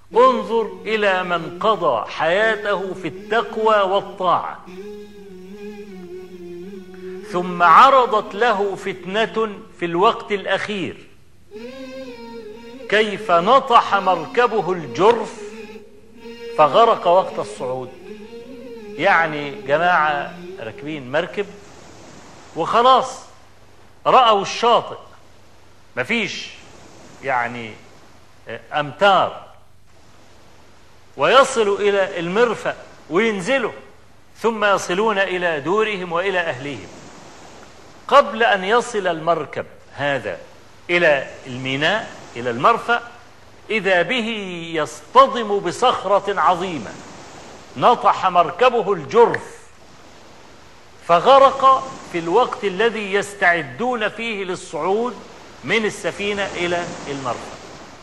انظر إلى من قضى حياته في التقوى والطاعة، ثم عرضت له فتنة في الوقت الأخير، كيف نطح مركبه الجرف فغرق وقت الصعود. يعني جماعة راكبين مركب وخلاص رأوا الشاطئ، مفيش يعني أمتار، ويصلوا إلى المرفأ وينزلوا، ثم يصلون إلى دورهم وإلى أهليهم. قبل أن يصل المركب هذا إلى الميناء إلى المرفأ، إذا به يصطدم بصخرة عظيمة، نطح مركبه الجرف فغرق في الوقت الذي يستعدون فيه للصعود من السفينة إلى المرفأ.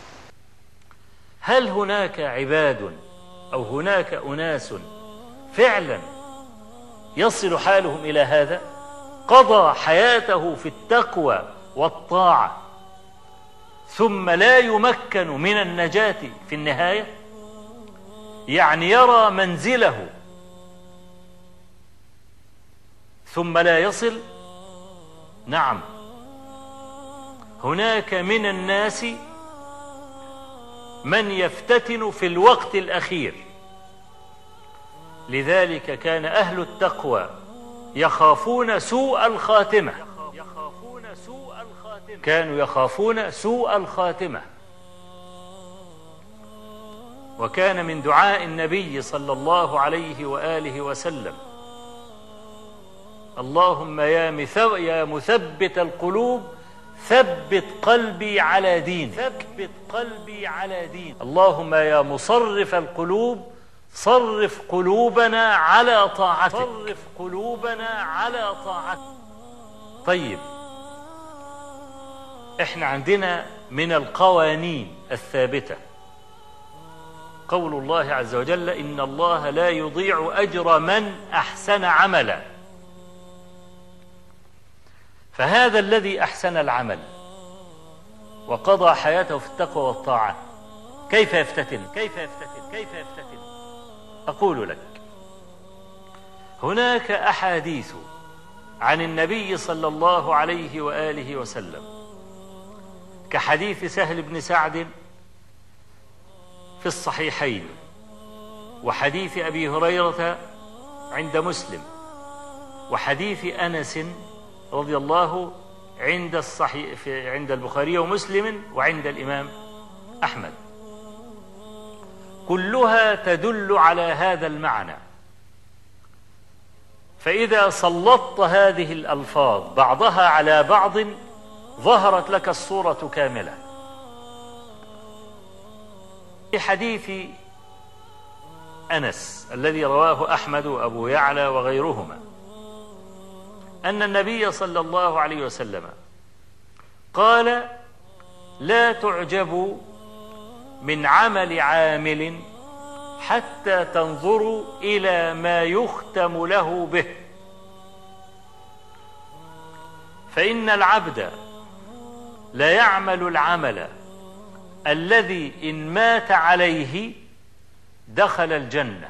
هل هناك عباد أو هناك أناس فعلا يصل حالهم إلى هذا؟ قضى حياته في التقوى والطاعة ثم لا يمكن من النجاة في النهاية، يعني يرى منزله ثم لا يصل. نعم، هناك من الناس من يفتتن في الوقت الأخير. لذلك كان أهل التقوى يخافون سوء الخاتمة، كانوا يخافون سوء الخاتمة. وكان من دعاء النبي صلى الله عليه وآله وسلم: اللهم يا مثبت القلوب ثبت قلبي على دينك، ثبت قلبي على دينك. اللهم يا مصرف القلوب صرف قلوبنا على طاعتك، صرف قلوبنا على طاعتك. طيب، احنا عندنا من القوانين الثابتة قول الله عز وجل: إن الله لا يضيع أجر من أحسن عملا. فهذا الذي أحسن العمل وقضى حياته في التقوى والطاعة كيف يفتتن؟ كيف يفتتن؟ كيف يفتتن؟ أقول لك: هناك أحاديث عن النبي صلى الله عليه وآله وسلم، كحديث سهل بن سعد في الصحيحين، وحديث أبي هريرة عند مسلم، وحديث أنس رضي الله عند البخاري ومسلم وعند الإمام أحمد، كلها تدل على هذا المعنى. فإذا سلطت هذه الألفاظ بعضها على بعض ظهرت لك الصورة كاملة. في حديث أنس الذي رواه أحمد وأبو يعلى وغيرهما أن النبي صلى الله عليه وسلم قال: لا تعجبوا من عمل عامل حتى تنظروا إلى ما يختم له به، فإن العبد لا يعمل العمل الذي إن مات عليه دخل الجنة،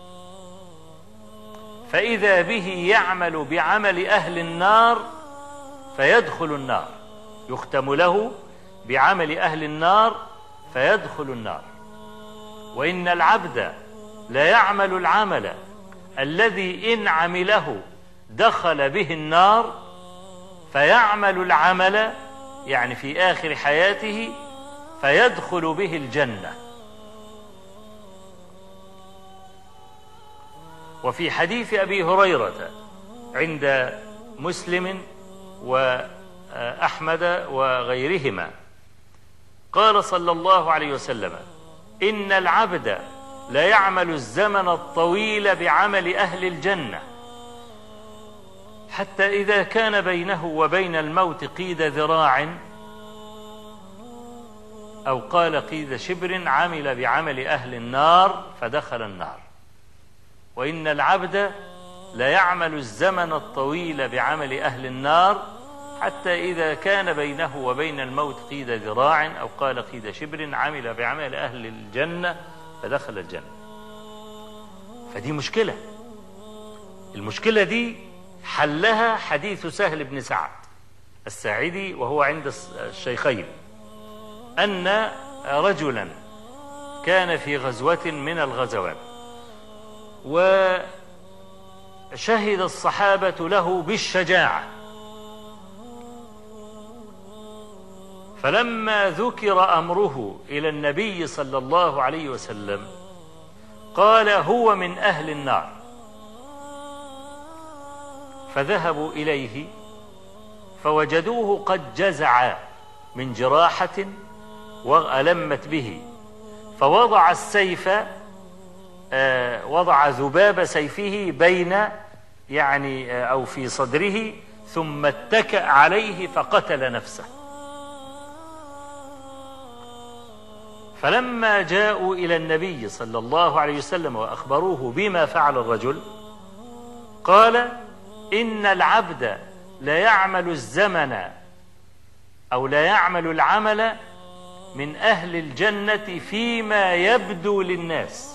فإذا به يعمل بعمل أهل النار فيدخل النار، يختم له بعمل أهل النار فيدخل النار. وإن العبد لا يعمل العمل الذي إن عمله دخل به النار، فيعمل العمل يعني في آخر حياته فيدخل به الجنة. وفي حديث أبي هريرة عند مسلم وأحمد وغيرهما قال صلى الله عليه وسلم: إن العبد لا يعمل الزمن الطويل بعمل أهل الجنة حتى إذا كان بينه وبين الموت قيد ذراع، أو قال قيد شبر، عمل بعمل أهل النار فدخل النار. وإن العبد لا يعمل الزمن الطويل بعمل أهل النار حتى إذا كان بينه وبين الموت قيد ذراع أو قال قيد شبر عمل بعمل أهل الجنة فدخل الجنة. فدي مشكلة. المشكلة دي حلها حديث سهل بن سعد الساعدي وهو عند الشيخين، أن رجلا كان في غزوة من الغزوات وشهد الصحابة له بالشجاعة، فلما ذكر أمره إلى النبي صلى الله عليه وسلم قال هو من أهل النار، فذهبوا إليه فوجدوه قد جزع من جراحة وألمت به، فوضع السيف، وضع ذباب سيفه بين أو في صدره، ثم اتكأ عليه فقتل نفسه. فلما جاءوا إلى النبي صلى الله عليه وسلم وأخبروه بما فعل الرجل قال إن العبد لا يعمل الزمن أو لا يعمل العمل من أهل الجنة فيما يبدو للناس،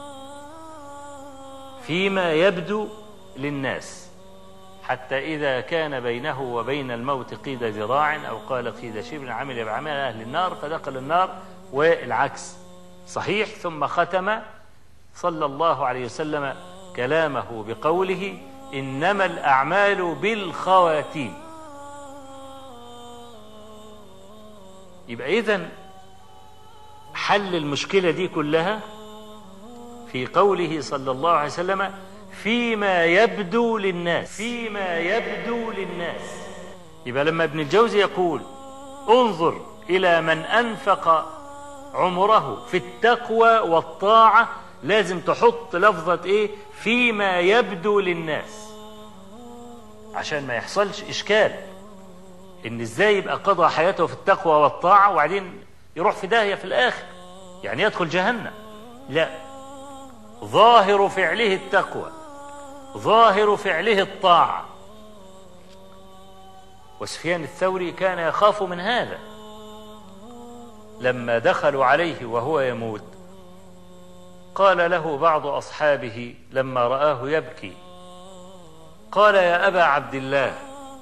فيما يبدو للناس، حتى إذا كان بينه وبين الموت قيد ذراع أو قال قيد شبر عمل بعمل أهل النار فدخل النار، والعكس صحيح. ثم ختم صلى الله عليه وسلم كلامه بقوله إنما الأعمال بالخواتيم. يبقى إذن حل المشكلة دي كلها في قوله صلى الله عليه وسلم فيما يبدو للناس، فيما يبدو للناس. يبقى لما ابن الجوزي يقول انظر إلى من أنفق عمره في التقوى والطاعة، لازم تحط لفظة فيما يبدو للناس، عشان ما يحصلش إشكال إن إزاي يبقى قضى حياته في التقوى والطاعة وبعدين يروح في داهية في الآخر، يعني يدخل جهنم. لا، ظاهر فعله التقوى، ظاهر فعله الطاعة. وسفيان الثوري كان يخاف من هذا. لما دخلوا عليه وهو يموت قال له بعض أصحابه لما رآه يبكي قال يا أبا عبد الله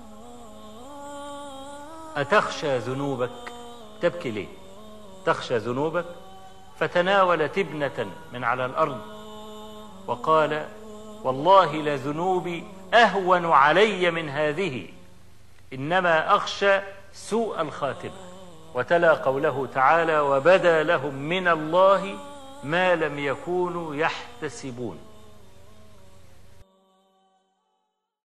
أتخشى ذنوبك؟ تبكي ليه؟ تخشى ذنوبك؟ فتناول تبنة من على الأرض وقال والله لذنوبي أهون علي من هذه، إنما أخشى سوء الخاتمة. وتلا قوله تعالى وبدا لهم من الله ما لم يكونوا يحتسبون.